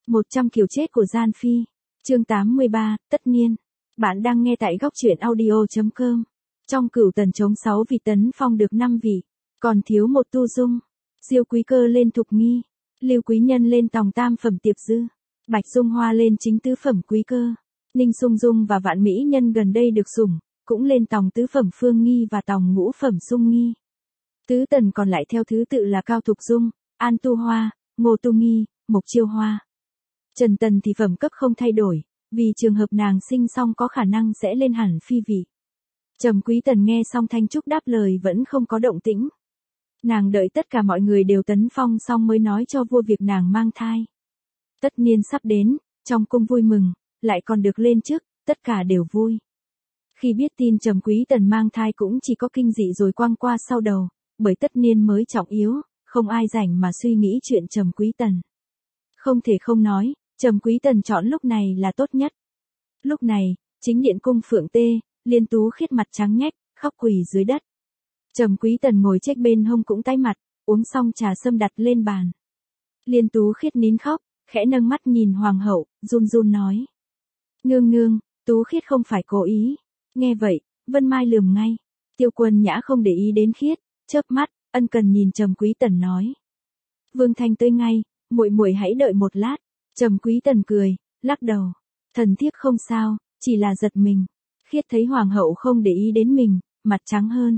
100 kiểu chết của Gian Phi. Chương 83, tất niên. Bạn đang nghe tại góc truyện audio.com. Trong Cửu Tần chống 6 vị Tấn Phong được 5 vị, còn thiếu một Tu Dung. Diêu Quý Cơ lên Thục Nghi, Lưu Quý Nhân lên Tòng tam phẩm Tiệp Dư, Bạch Dung Hoa lên chính tứ phẩm Quý Cơ, Ninh Sung Dung và Vạn Mỹ Nhân gần đây được sủng, cũng lên Tòng tứ phẩm Phương Nghi và Tòng ngũ phẩm Sung Nghi. Tứ tần còn lại theo thứ tự là Cao Thục Dung, An Tu Hoa, Ngô Tu Nghi, Mộc Chiêu Hoa. Trần Tần thì phẩm cấp không thay đổi, vì trường hợp nàng sinh xong có khả năng sẽ lên hẳn phi vị. Trầm Quý Tần nghe xong Thanh Trúc đáp lời vẫn không có động tĩnh. Nàng đợi tất cả mọi người đều tấn phong xong mới nói cho vua việc nàng mang thai. Tất niên sắp đến, trong cung vui mừng, lại còn được lên chức, tất cả đều vui. Khi biết tin Trầm Quý Tần mang thai cũng chỉ có kinh dị rồi quăng qua sau đầu, bởi tất niên mới trọng yếu, không ai rảnh mà suy nghĩ chuyện Trầm Quý Tần. Không thể không nói, Trầm Quý Tần chọn lúc này là tốt nhất. Lúc này, chính điện cung Phượng Tê, Liên Tú Khiết mặt trắng nhách, khóc quỳ dưới đất. Trầm Quý Tần ngồi trách bên hông cũng tái mặt, uống xong trà sâm đặt lên bàn. Liên Tú Khiết nín khóc, khẽ nâng mắt nhìn hoàng hậu, run run nói: "Nương nương, Tú Khiết không phải cố ý." Nghe vậy, Vân Mai lườm ngay. Tiêu Quân Nhã không để ý đến Khiết, chớp mắt, ân cần nhìn Trầm Quý Tần nói: "Vương Thanh tới ngay, muội muội hãy đợi một lát." Trầm Quý Tần cười, lắc đầu: "Thần thiếp không sao, chỉ là giật mình." Khiết thấy hoàng hậu không để ý đến mình, mặt trắng hơn.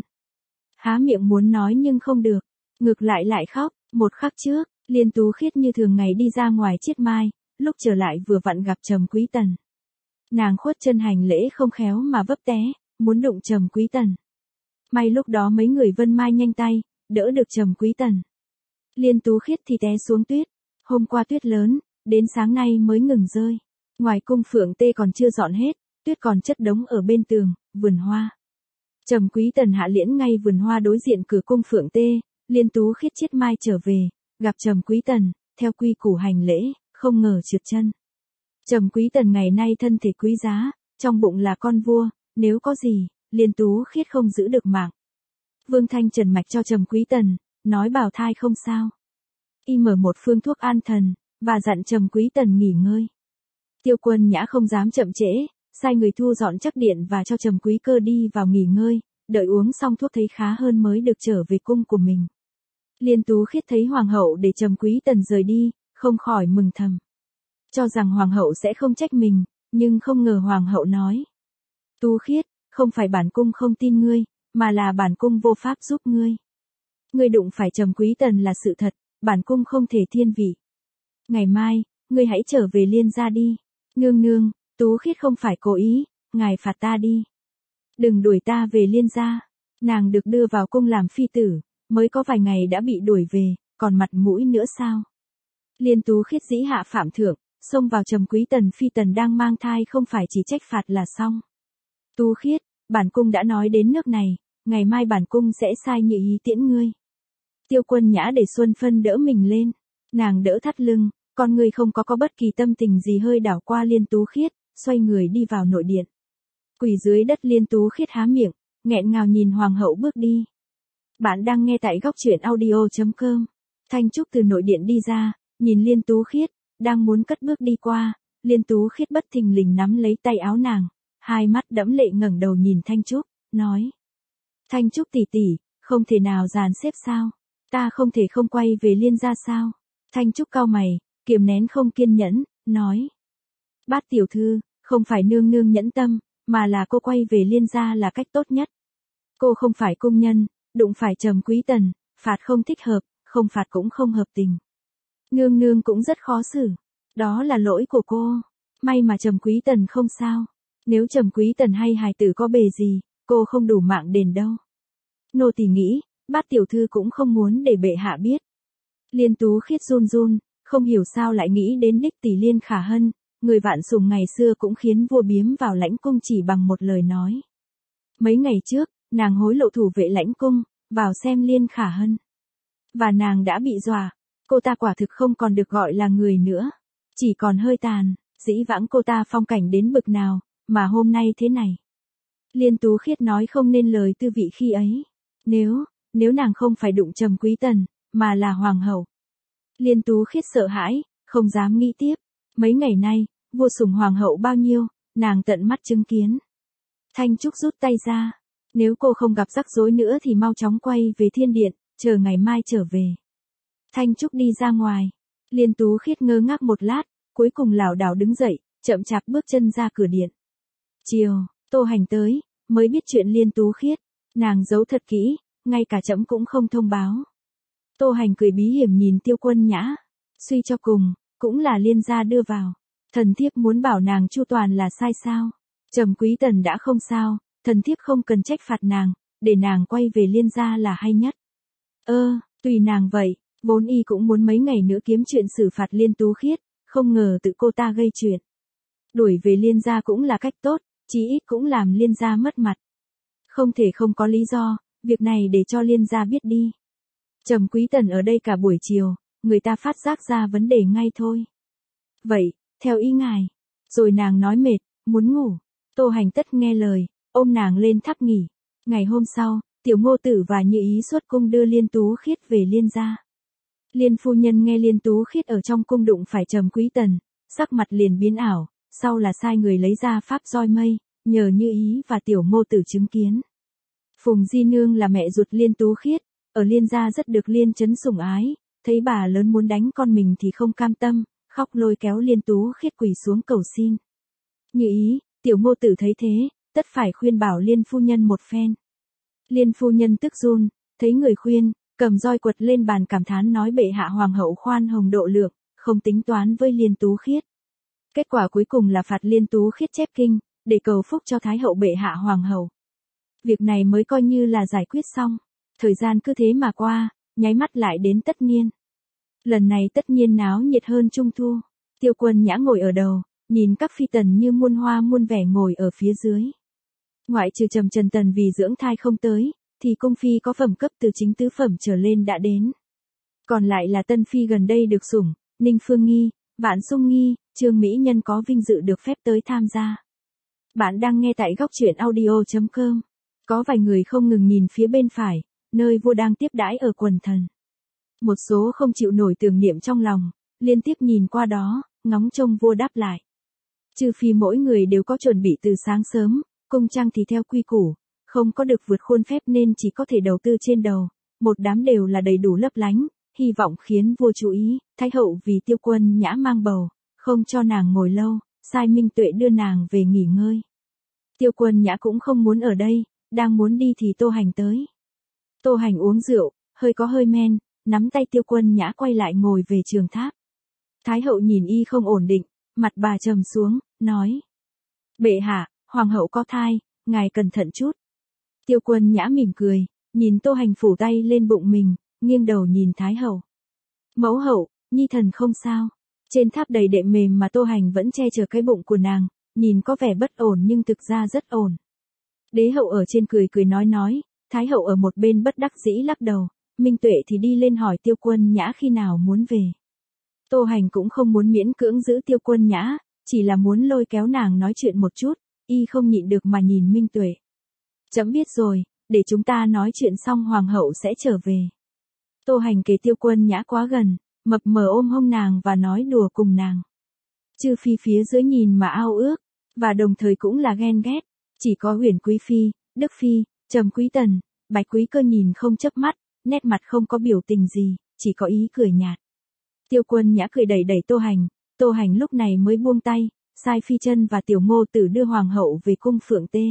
Há miệng muốn nói nhưng không được, ngược lại khóc. Một khắc trước, Liên Tú Khiết như thường ngày đi ra ngoài chiết mai, lúc trở lại vừa vặn gặp Trầm Quý Tần. Nàng khuất chân hành lễ không khéo mà vấp té, muốn đụng Trầm Quý Tần. May lúc đó mấy người Vân Mai nhanh tay, đỡ được Trầm Quý Tần. Liên Tú Khiết thì té xuống tuyết. Hôm qua tuyết lớn, đến sáng nay mới ngừng rơi. Ngoài cung Phượng Tê còn chưa dọn hết, tuyết còn chất đống ở bên tường, vườn hoa. Trầm Quý Tần hạ liễn ngay vườn hoa đối diện cửa cung Phượng Tê, Liên Tú Khiết chiết mai trở về, gặp Trầm Quý Tần, theo quy củ hành lễ, không ngờ trượt chân. Trầm Quý Tần ngày nay thân thể quý giá, trong bụng là con vua, nếu có gì, Liên Tú Khiết không giữ được mạng. Vương Thanh trần mạch cho Trầm Quý Tần, nói bào thai không sao. Y mở một phương thuốc an thần, và dặn Trầm Quý Tần nghỉ ngơi. Tiêu Quân Nhã không dám chậm trễ, sai người thu dọn chắc điện và cho Trầm Quý Cơ đi vào nghỉ ngơi, đợi uống xong thuốc thấy khá hơn mới được trở về cung của mình. Liên Tú Khiết thấy hoàng hậu để Trầm Quý Tần rời đi, không khỏi mừng thầm. Cho rằng hoàng hậu sẽ không trách mình, nhưng không ngờ hoàng hậu nói: "Tú Khiết, không phải bản cung không tin ngươi, mà là bản cung vô pháp giúp ngươi. Ngươi đụng phải Trầm Quý Tần là sự thật, bản cung không thể thiên vị. Ngày mai, ngươi hãy trở về Liên gia đi." "Nương nương, Tú Khiết không phải cố ý, ngài phạt ta đi. Đừng đuổi ta về Liên gia." Nàng được đưa vào cung làm phi tử, mới có vài ngày đã bị đuổi về, còn mặt mũi nữa sao? Liên Tú Khiết dĩ hạ phạm thượng, xông vào Trầm Quý Tần phi tần đang mang thai không phải chỉ trách phạt là xong. "Tú Khiết, bản cung đã nói đến nước này, ngày mai bản cung sẽ sai Nhị Ý tiễn ngươi." Tiêu Quân Nhã để Xuân Phân đỡ mình lên, nàng đỡ thắt lưng, con người không có bất kỳ tâm tình gì hơi đảo qua Liên Tú Khiết, xoay người đi vào nội điện. Quỳ dưới đất Liên Tú Khiết há miệng, nghẹn ngào nhìn hoàng hậu bước đi. Bạn đang nghe tại góc truyện audio.com. Thanh Trúc từ nội điện đi ra, nhìn Liên Tú Khiết, đang muốn cất bước đi qua, Liên Tú Khiết bất thình lình nắm lấy tay áo nàng, hai mắt đẫm lệ ngẩng đầu nhìn Thanh Trúc, nói: "Thanh Trúc tỷ tỷ, không thể nào dàn xếp sao? Ta không thể không quay về Liên gia sao?" Thanh Trúc cau mày, kiềm nén không kiên nhẫn, nói: "Bát tiểu thư, không phải nương nương nhẫn tâm, mà là cô quay về Liên gia là cách tốt nhất. Cô không phải cung nhân, đụng phải Trầm Quý Tần, phạt không thích hợp, không phạt cũng không hợp tình. Nương nương cũng rất khó xử. Đó là lỗi của cô. May mà Trầm Quý Tần không sao. Nếu Trầm Quý Tần hay hài tử có bề gì, cô không đủ mạng đền đâu. Nô tỳ nghĩ, bát tiểu thư cũng không muốn để bệ hạ biết." Liên Tú Khiết run run, không hiểu sao lại nghĩ đến đích tỷ Liên Khả Hân, người vạn sủng ngày xưa cũng khiến vua biếm vào lãnh cung chỉ bằng một lời nói. Mấy ngày trước, nàng hối lộ thủ vệ lãnh cung, vào xem Liên Khả Hân. Và nàng đã bị dọa, cô ta quả thực không còn được gọi là người nữa, chỉ còn hơi tàn, dĩ vãng cô ta phong cảnh đến bực nào, mà hôm nay thế này. Liên Tú Khiết nói không nên lời tư vị khi ấy. Nếu nàng không phải đụng Trầm Quý Tần, mà là hoàng hậu. Liên Tú Khiết sợ hãi, không dám nghĩ tiếp, Mấy ngày nay, vua sủng hoàng hậu bao nhiêu, nàng tận mắt chứng kiến. Thanh Trúc rút tay ra. Nếu cô không gặp rắc rối nữa thì mau chóng quay về thiên điện, chờ ngày mai trở về. Thanh Trúc đi ra ngoài. Liên Tú Khiết ngơ ngác một lát, cuối cùng lảo đảo đứng dậy, chậm chạp bước chân ra cửa điện. Chiều, Tô Hành tới, mới biết chuyện Liên Tú Khiết. Nàng giấu thật kỹ, ngay cả trẫm cũng không thông báo. Tô Hành cười bí hiểm nhìn Tiêu Quân Nhã. Suy cho cùng, cũng là Liên gia đưa vào. Thần thiếp muốn bảo nàng chu toàn là sai sao? Trầm Quý Tần đã không sao, thần thiếp không cần trách phạt nàng, để nàng quay về Liên gia là hay nhất. Tùy nàng vậy, vốn y cũng muốn mấy ngày nữa kiếm chuyện xử phạt Liên Tú Khiết, không ngờ tự cô ta gây chuyện. Đuổi về Liên gia cũng là cách tốt, chí ít cũng làm Liên gia mất mặt. Không thể không có lý do, việc này để cho Liên gia biết đi. Trầm Quý Tần ở đây cả buổi chiều, người ta phát giác ra vấn đề ngay thôi. Vậy, theo ý ngài. Rồi nàng nói mệt, muốn ngủ. Tô Hành tất nghe lời, ôm nàng lên tháp nghỉ. Ngày hôm sau, Tiểu Ngô Tử và Như Ý xuất cung đưa Liên Tú Khiết về Liên gia. Liên phu nhân nghe Liên Tú Khiết ở trong cung đụng phải Trầm Quý Tần, sắc mặt liền biến ảo, sau là sai người lấy ra pháp roi mây, nhờ Như Ý và Tiểu Ngô Tử chứng kiến. Phùng Di Nương là mẹ ruột Liên Tú Khiết, ở Liên gia rất được Liên Chấn sủng ái, thấy bà lớn muốn đánh con mình thì không cam tâm, khóc lôi kéo Liên Tú Khiết quỳ xuống cầu xin. Như Ý, Tiểu Ngô Tử thấy thế, tất phải khuyên bảo Liên phu nhân một phen. Liên phu nhân tức run, thấy người khuyên, cầm roi quật lên bàn cảm thán nói bệ hạ hoàng hậu khoan hồng độ lượng, không tính toán với Liên Tú Khiết. Kết quả cuối cùng là phạt Liên Tú Khiết chép kinh, để cầu phúc cho Thái hậu bệ hạ hoàng hậu. Việc này mới coi như là giải quyết xong. Thời gian cứ thế mà qua, nháy mắt lại đến Tất Niên. Lần này Tất Niên náo nhiệt hơn Trung Thu. Tiêu Quân Nhã ngồi ở đầu, nhìn các phi tần như muôn hoa muôn vẻ ngồi ở phía dưới. Ngoại trừ Trầm Trần Tần vì dưỡng thai không tới, thì cung phi có phẩm cấp từ chính tứ phẩm trở lên đã đến. Còn lại là tân phi gần đây được sủng, Ninh Phương Nghi, Vạn Sung Nghi, Trương Mỹ Nhân có vinh dự được phép tới tham gia. Bạn đang nghe tại góc truyện audio.com. Có vài người không ngừng nhìn phía bên phải, nơi vua đang tiếp đãi ở quần thần. Một số không chịu nổi tưởng niệm trong lòng, liên tiếp nhìn qua đó, ngóng trông vua đáp lại. Trừ phi mỗi người đều có chuẩn bị từ sáng sớm, cung trang thì theo quy củ, không có được vượt khuôn phép nên chỉ có thể đầu tư trên đầu, một đám đều là đầy đủ lấp lánh, hy vọng khiến vua chú ý. Thái hậu vì Tiêu Quân Nhã mang bầu, không cho nàng ngồi lâu, sai Minh Tuệ đưa nàng về nghỉ ngơi. Tiêu Quân Nhã cũng không muốn ở đây, đang muốn đi thì Tô Hành tới. Tô Hành uống rượu, hơi men, nắm tay Tiêu Quân Nhã quay lại ngồi về trường tháp. Thái hậu nhìn y không ổn định, mặt bà trầm xuống, nói: bệ hạ, hoàng hậu có thai, ngài cẩn thận chút. Tiêu Quân Nhã mỉm cười, nhìn Tô Hành phủ tay lên bụng mình, nghiêng đầu nhìn Thái hậu. Mẫu hậu, nhi thần không sao. Trên tháp đầy đệm mềm mà Tô Hành vẫn che chở cái bụng của nàng, nhìn có vẻ bất ổn nhưng thực ra rất ổn. Đế hậu ở trên cười nói, Thái hậu ở một bên bất đắc dĩ lắc đầu, Minh Tuệ thì đi lên hỏi Tiêu Quân Nhã khi nào muốn về. Tô Hành cũng không muốn miễn cưỡng giữ Tiêu Quân Nhã, chỉ là muốn lôi kéo nàng nói chuyện một chút, y không nhịn được mà nhìn Minh Tuệ. Chấm biết rồi, để chúng ta nói chuyện xong hoàng hậu sẽ trở về. Tô Hành kề Tiêu Quân Nhã quá gần, mập mờ ôm hông nàng và nói đùa cùng nàng. Chư phi phía dưới nhìn mà ao ước, và đồng thời cũng là ghen ghét, chỉ có Huyền Quý Phi, Đức Phi, Trầm Quý Tần, Bạch Quý Cơ nhìn không chớp mắt, nét mặt không có biểu tình gì, chỉ có ý cười nhạt. Tiêu Quân Nhã cười đẩy Tô Hành lúc này mới buông tay, sai Phi Chân và Tiểu Ngô Tử đưa hoàng hậu về cung Phượng Tê.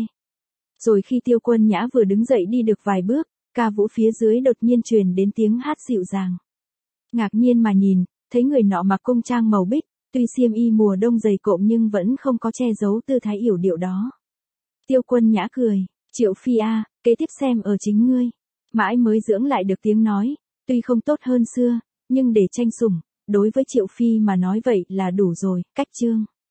Rồi khi Tiêu Quân Nhã vừa đứng dậy đi được vài bước, ca vũ phía dưới đột nhiên truyền đến tiếng hát dịu dàng. Ngạc nhiên mà nhìn, thấy người nọ mặc cung trang màu bích, tuy xiêm y mùa đông dày cộm nhưng vẫn không có che giấu tư thái yểu điệu đó. Tiêu Quân Nhã cười, Triệu Phi a, kế tiếp xem ở chính ngươi. Mãi mới dưỡng lại được tiếng nói, tuy không tốt hơn xưa, nhưng để tranh sủng, đối với Triệu Phi mà nói vậy là đủ rồi. Cách chương